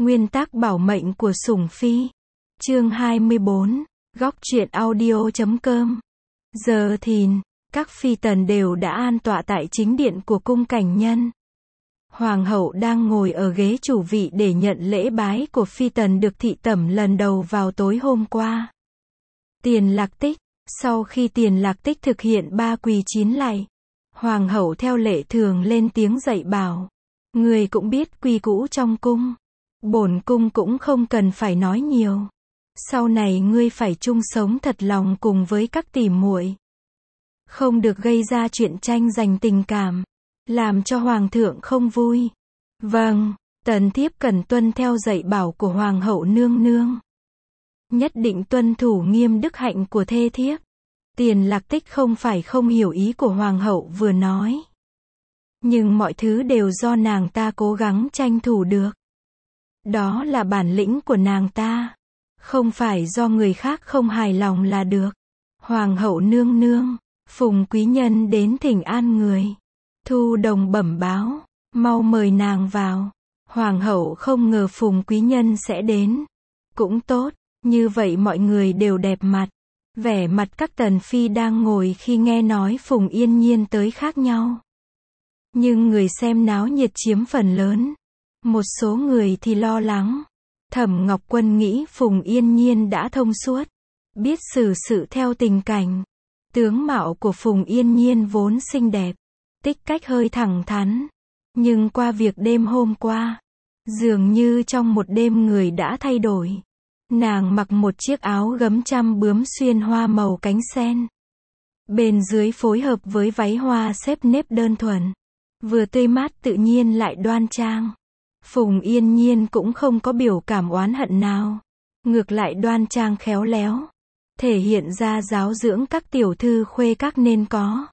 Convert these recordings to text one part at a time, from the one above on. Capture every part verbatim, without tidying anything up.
Nguyên tắc bảo mệnh của sủng phi. Chương hai mươi bốn, góc truyện audio chấm com. Giờ thìn, các phi tần đều đã an tọa tại chính điện của cung cảnh nhân. Hoàng hậu đang ngồi ở ghế chủ vị để nhận lễ bái của phi tần được thị tẩm lần đầu vào tối hôm qua. Tiền Lạc Tích, sau khi Tiền Lạc Tích thực hiện ba quỳ chín lạy, hoàng hậu theo lệ thường lên tiếng dạy bảo. Người cũng biết quy cũ trong cung. Bổn cung cũng không cần phải nói nhiều. Sau này ngươi phải chung sống thật lòng cùng với các tỷ muội. Không được gây ra chuyện tranh giành tình cảm, làm cho hoàng thượng không vui. Vâng, tần thiếp cần tuân theo dạy bảo của hoàng hậu nương nương. Nhất định tuân thủ nghiêm đức hạnh của thê thiếp. Tiền Lạc Tích không phải không hiểu ý của hoàng hậu vừa nói. Nhưng mọi thứ đều do nàng ta cố gắng tranh thủ được. Đó là bản lĩnh của nàng ta. Không phải do người khác không hài lòng là được. Hoàng hậu nương nương, Phùng quý nhân đến thỉnh an người. Thu Đồng bẩm báo, mau mời nàng vào. Hoàng hậu không ngờ Phùng quý nhân sẽ đến. Cũng tốt, như vậy mọi người đều đẹp mặt. Vẻ mặt các tần phi đang ngồi khi nghe nói Phùng Yên Nhiên tới khác nhau. Nhưng người xem náo nhiệt chiếm phần lớn. Một số người thì lo lắng. Thẩm Ngọc Quân nghĩ Phùng Yên Nhiên đã thông suốt, biết xử sự theo tình cảnh. Tướng mạo của Phùng Yên Nhiên vốn xinh đẹp, tích cách hơi thẳng thắn. Nhưng qua việc đêm hôm qua, dường như trong một đêm người đã thay đổi. Nàng mặc một chiếc áo gấm trăm bướm xuyên hoa màu cánh sen. Bên dưới phối hợp với váy hoa xếp nếp đơn thuần. Vừa tươi mát tự nhiên lại đoan trang. Phùng Yên Nhiên cũng không có biểu cảm oán hận nào. Ngược lại đoan trang khéo léo. Thể hiện ra giáo dưỡng các tiểu thư khuê các nên có.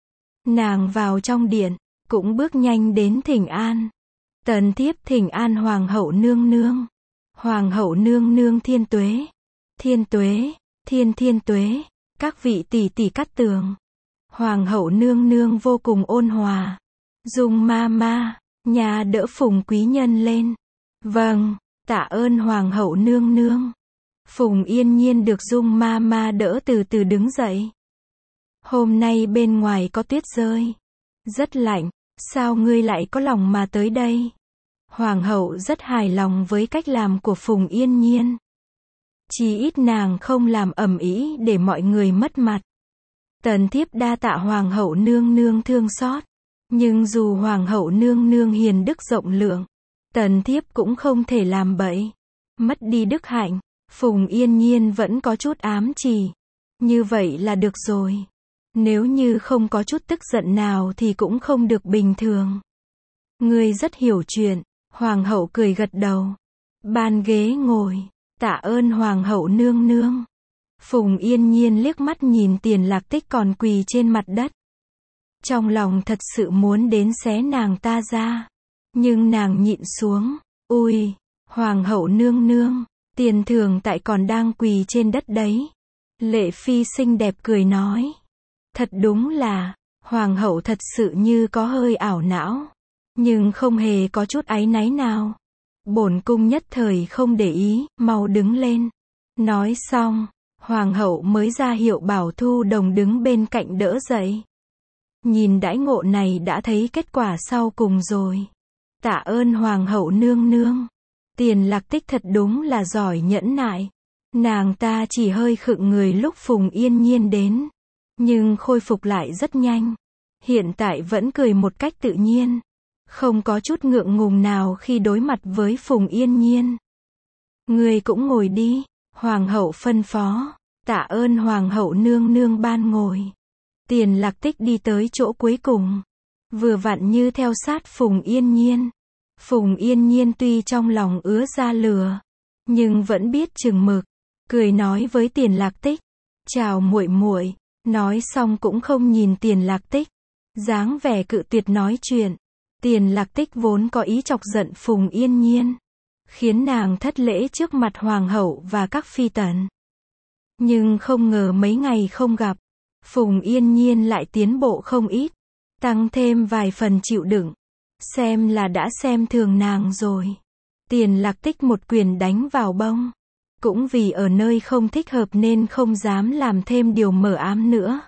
Nàng vào trong điện, cũng bước nhanh đến thỉnh an. Tần thiếp thỉnh an hoàng hậu nương nương. Hoàng hậu nương nương thiên tuế. Thiên tuế, thiên thiên tuế. Các vị tỷ tỷ cát tường. Hoàng hậu nương nương vô cùng ôn hòa. Dung ma ma, nhà đỡ Phùng quý nhân lên. Vâng, tạ ơn hoàng hậu nương nương. Phùng Yên Nhiên được Dung ma ma đỡ từ từ đứng dậy. Hôm nay bên ngoài có tuyết rơi. Rất lạnh, sao ngươi lại có lòng mà tới đây? Hoàng hậu rất hài lòng với cách làm của Phùng Yên Nhiên. Chỉ ít nàng không làm ầm ĩ để mọi người mất mặt. Tần thiếp đa tạ hoàng hậu nương nương thương xót. Nhưng dù hoàng hậu nương nương hiền đức rộng lượng, tần thiếp cũng không thể làm bậy. Mất đi đức hạnh, Phùng Yên Nhiên vẫn có chút ám chỉ. Như vậy là được rồi. Nếu như không có chút tức giận nào thì cũng không được bình thường. Ngươi rất hiểu chuyện. Hoàng hậu cười gật đầu. Ban ghế ngồi. Tạ ơn hoàng hậu nương nương. Phùng Yên Nhiên liếc mắt nhìn Tiền Lạc Tích còn quỳ trên mặt đất. Trong lòng thật sự muốn đến xé nàng ta ra. Nhưng nàng nhịn xuống. Ui, hoàng hậu nương nương, Tiền Thường tại còn đang quỳ trên đất đấy. Lệ phi xinh đẹp cười nói. Thật đúng là, hoàng hậu thật sự như có hơi ảo não. Nhưng không hề có chút áy náy nào. Bổn cung nhất thời không để ý, mau đứng lên. Nói xong, hoàng hậu mới ra hiệu bảo Thu Đồng đứng bên cạnh đỡ dậy. Nhìn đãi ngộ này đã thấy kết quả sau cùng rồi. Tạ ơn hoàng hậu nương nương. Tiền Lạc Tích thật đúng là giỏi nhẫn nại. Nàng ta chỉ hơi khựng người lúc Phùng Yên Nhiên đến. Nhưng khôi phục lại rất nhanh. Hiện tại vẫn cười một cách tự nhiên. Không có chút ngượng ngùng nào khi đối mặt với Phùng Yên Nhiên. Người cũng ngồi đi. Hoàng hậu phân phó. Tạ ơn hoàng hậu nương nương ban ngồi. Tiền Lạc Tích đi tới chỗ cuối cùng. Vừa vặn như theo sát Phùng Yên Nhiên. Phùng Yên Nhiên tuy trong lòng ứa ra lửa. Nhưng vẫn biết chừng mực. Cười nói với Tiền Lạc Tích. Chào muội muội. Nói xong cũng không nhìn Tiền Lạc Tích. Dáng vẻ cự tuyệt nói chuyện. Tiền Lạc Tích vốn có ý chọc giận Phùng Yên Nhiên. Khiến nàng thất lễ trước mặt hoàng hậu và các phi tần. Nhưng không ngờ mấy ngày không gặp. Phùng Yên Nhiên lại tiến bộ không ít. Tăng thêm vài phần chịu đựng. Xem là đã xem thường nàng rồi. Tiền Lạc Tích một quyền đánh vào bông. Cũng vì ở nơi không thích hợp nên không dám làm thêm điều mờ ám nữa.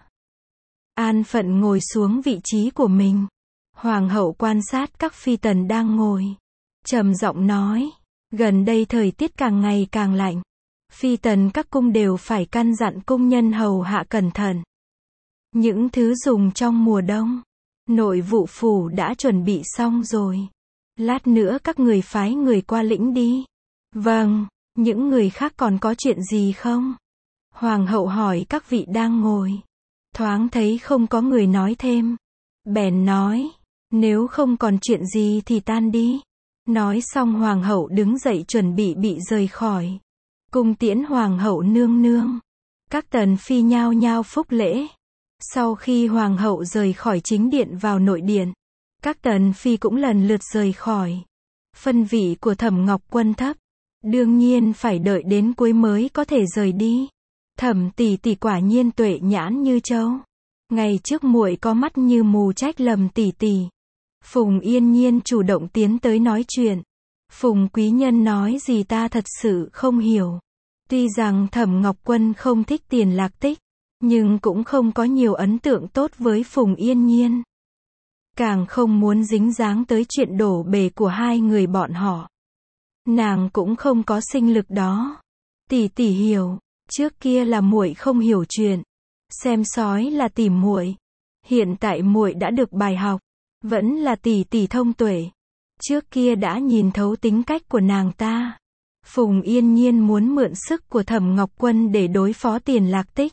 An phận ngồi xuống vị trí của mình. Hoàng hậu quan sát các phi tần đang ngồi. Trầm giọng nói, gần đây thời tiết càng ngày càng lạnh. Phi tần các cung đều phải căn dặn cung nhân hầu hạ cẩn thận. Những thứ dùng trong mùa đông, nội vụ phủ đã chuẩn bị xong rồi. Lát nữa các người phái người qua lĩnh đi. Vâng, những người khác còn có chuyện gì không? Hoàng hậu hỏi các vị đang ngồi. Thoáng thấy không có người nói thêm. Bèn nói, nếu không còn chuyện gì thì tan đi. Nói xong hoàng hậu đứng dậy chuẩn bị bị rời khỏi. Cung tiễn hoàng hậu nương nương. Các tần phi nhao nhao phúc lễ. Sau khi hoàng hậu rời khỏi chính điện vào nội điện, các tần phi cũng lần lượt rời khỏi. Phân vị của Thẩm Ngọc Quân thấp, đương nhiên phải đợi đến cuối mới có thể rời đi. Thẩm tỷ tỷ quả nhiên tuệ nhãn như trâu. Ngày trước muội có mắt như mù trách lầm tỷ tỷ. Phùng Yên Nhiên chủ động tiến tới nói chuyện. Phùng quý nhân nói gì ta thật sự không hiểu. Tuy rằng Thẩm Ngọc Quân không thích Tiền Lạc Tích, nhưng cũng không có nhiều ấn tượng tốt với Phùng Yên Nhiên. Càng không muốn dính dáng tới chuyện đổ bể của hai người bọn họ. Nàng cũng không có sinh lực đó. Tỷ tỷ hiểu, trước kia là muội không hiểu chuyện, xem sói là tìm muội. Hiện tại muội đã được bài học, vẫn là tỷ tỷ thông tuệ. Trước kia đã nhìn thấu tính cách của nàng ta. Phùng Yên Nhiên muốn mượn sức của Thẩm Ngọc Quân để đối phó Tiền Lạc Tích.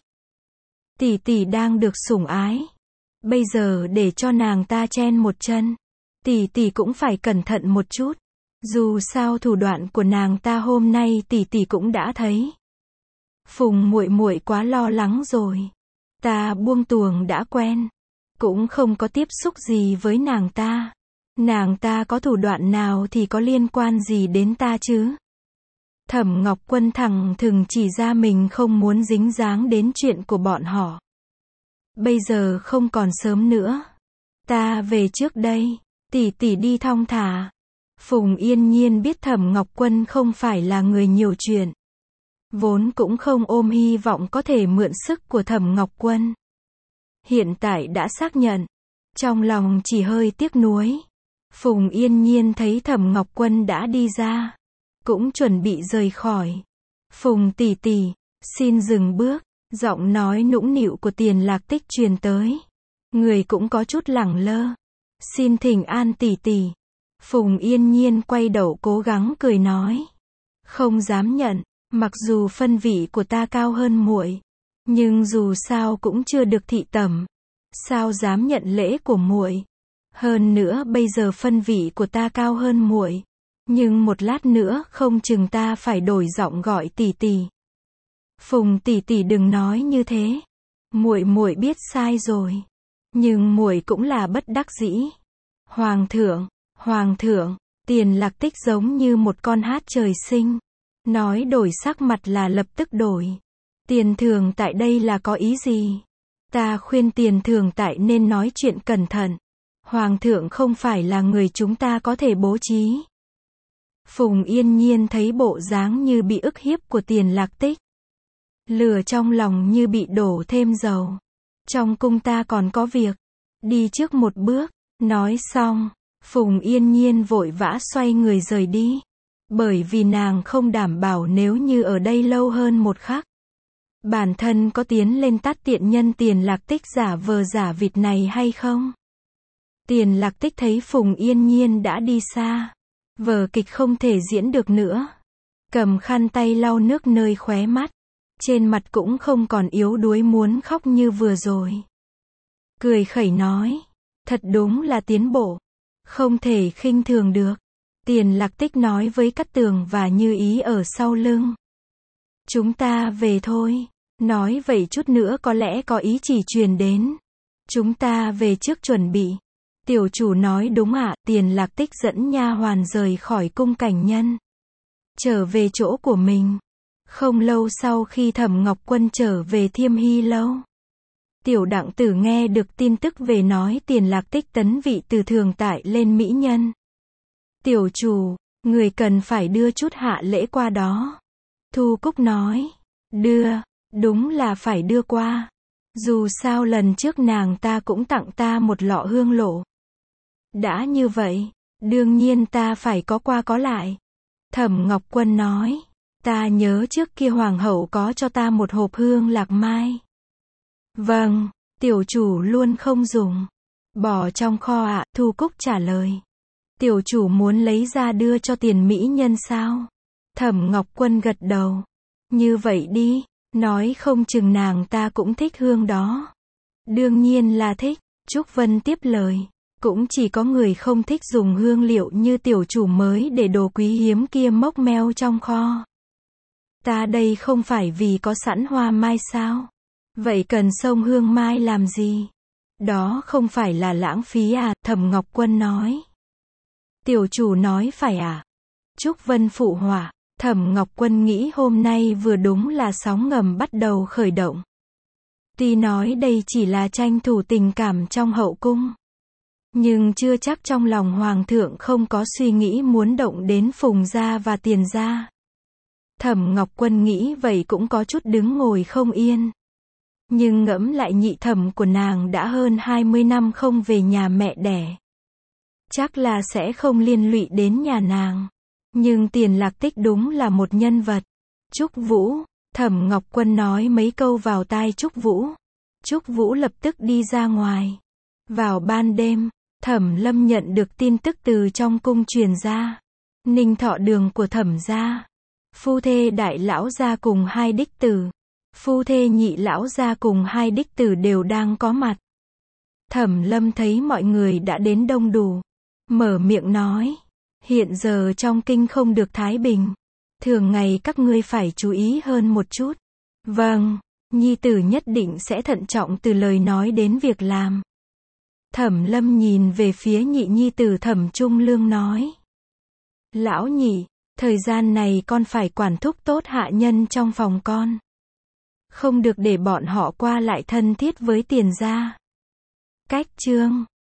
Tỷ tỷ đang được sủng ái, bây giờ để cho nàng ta chen một chân, tỷ tỷ cũng phải cẩn thận một chút. Dù sao thủ đoạn của nàng ta hôm nay tỷ tỷ cũng đã thấy. Phùng muội muội quá lo lắng rồi. Ta buông tuồng đã quen, cũng không có tiếp xúc gì với nàng ta. Nàng ta có thủ đoạn nào thì có liên quan gì đến ta chứ? Thẩm Ngọc Quân thẳng thừng chỉ ra mình không muốn dính dáng đến chuyện của bọn họ. Bây giờ không còn sớm nữa. Ta về trước đây, tỷ tỷ đi thong thả. Phùng Yên Nhiên biết Thẩm Ngọc Quân không phải là người nhiều chuyện. Vốn cũng không ôm hy vọng có thể mượn sức của Thẩm Ngọc Quân. Hiện tại đã xác nhận, trong lòng chỉ hơi tiếc nuối. Phùng Yên Nhiên thấy Thẩm Ngọc Quân đã đi ra, cũng chuẩn bị rời khỏi. Phùng tỷ tỷ, xin dừng bước. Giọng nói nũng nịu của Tiền Lạc Tích truyền tới. Người cũng có chút lẳng lơ. Xin thỉnh an tỷ tỷ. Phùng Yên Nhiên quay đầu cố gắng cười nói. Không dám nhận, mặc dù phân vị của ta cao hơn muội, nhưng dù sao cũng chưa được thị tẩm. Sao dám nhận lễ của muội? Hơn nữa bây giờ phân vị của ta cao hơn muội, nhưng một lát nữa không chừng ta phải đổi giọng gọi tỷ tỷ. Phùng tỷ tỷ đừng nói như thế. Muội muội biết sai rồi, nhưng muội cũng là bất đắc dĩ. Hoàng thượng, hoàng thượng, Tiền Lạc Tích giống như một con hát trời sinh, nói đổi sắc mặt là lập tức đổi. Tiền thường tại đây là có ý gì? Ta khuyên tiền thường tại nên nói chuyện cẩn thận. Hoàng thượng không phải là người chúng ta có thể bố trí. Phùng Yên Nhiên thấy bộ dáng như bị ức hiếp của Tiền Lạc Tích, lửa trong lòng như bị đổ thêm dầu. Trong cung ta còn có việc, đi trước một bước. Nói xong, Phùng Yên Nhiên vội vã xoay người rời đi. Bởi vì nàng không đảm bảo nếu như ở đây lâu hơn một khắc, bản thân có tiến lên tát tiện nhân Tiền Lạc Tích giả vờ giả vịt này hay không. Tiền Lạc Tích thấy Phùng Yên Nhiên đã đi xa, vở kịch không thể diễn được nữa. Cầm khăn tay lau nước nơi khóe mắt. Trên mặt cũng không còn yếu đuối muốn khóc như vừa rồi. Cười khẩy nói, thật đúng là tiến bộ, không thể khinh thường được. Tiền Lạc Tích nói với Cát Tường và Như Ý ở sau lưng. Chúng ta về thôi. Nói vậy chút nữa có lẽ có ý chỉ truyền đến. Chúng ta về trước chuẩn bị. Tiểu chủ nói đúng ạ. Tiền Lạc Tích dẫn nha hoàn rời khỏi cung Cảnh Nhân, trở về chỗ của mình. Không lâu sau khi Thẩm Ngọc Quân trở về Thiêm Hy Lâu, Tiểu Đặng Tử nghe được tin tức về nói Tiền Lạc Tích tấn vị từ thường tại lên mỹ nhân. Tiểu chủ, Người cần phải đưa chút hạ lễ qua đó. Thu Cúc nói. Đưa, đúng là phải đưa qua. Dù sao lần trước nàng ta cũng tặng ta một lọ hương lộ. Đã như vậy, đương nhiên ta phải có qua có lại. Thẩm Ngọc Quân nói. Ta nhớ trước kia hoàng hậu có cho ta một hộp hương lạc mai. Vâng, tiểu chủ luôn không dùng. Bỏ trong kho ạ, Thu Cúc trả lời. Tiểu chủ muốn lấy ra đưa cho tiền mỹ nhân sao? Thẩm Ngọc Quân gật đầu. Như vậy đi, nói không chừng nàng ta cũng thích hương đó. Đương nhiên là thích, Trúc Vân tiếp lời. Cũng chỉ có người không thích dùng hương liệu như tiểu chủ mới để đồ quý hiếm kia mốc meo trong kho. Ta đây không phải vì có sẵn hoa mai sao? Vậy cần xông hương mai làm gì? Đó không phải là lãng phí à? Thẩm Ngọc Quân nói. Tiểu chủ nói phải à? Trúc Vân phụ họa. Thẩm Ngọc Quân nghĩ hôm nay vừa đúng là sóng ngầm bắt đầu khởi động. Tuy nói đây chỉ là tranh thủ tình cảm trong hậu cung, nhưng chưa chắc trong lòng hoàng thượng không có suy nghĩ muốn động đến Phùng gia và Tiền gia. Thẩm Ngọc Quân nghĩ vậy cũng có chút đứng ngồi không yên. Nhưng ngẫm lại nhị thẩm của nàng đã hơn hai mươi năm không về nhà mẹ đẻ. Chắc là sẽ không liên lụy đến nhà nàng. Nhưng Tiền Lạc Tích đúng là một nhân vật. Trúc Vũ, Thẩm Ngọc Quân nói mấy câu vào tai Trúc Vũ. Trúc Vũ lập tức đi ra ngoài. Vào ban đêm, Thẩm Lâm nhận được tin tức từ trong cung truyền ra. Ninh Thọ đường của Thẩm gia. Phu thê đại lão gia cùng hai đích tử. Phu thê nhị lão gia cùng hai đích tử đều đang có mặt. Thẩm Lâm thấy mọi người đã đến đông đủ. Mở miệng nói. Hiện giờ trong kinh không được thái bình. Thường ngày các ngươi phải chú ý hơn một chút. Vâng, nhi tử nhất định sẽ thận trọng từ lời nói đến việc làm. Thẩm Lâm nhìn về phía nhị nhi tử Thẩm Trung Lương nói. Lão nhị, thời gian này con phải quản thúc tốt hạ nhân trong phòng con. Không được để bọn họ qua lại thân thiết với Tiền gia. Cách chương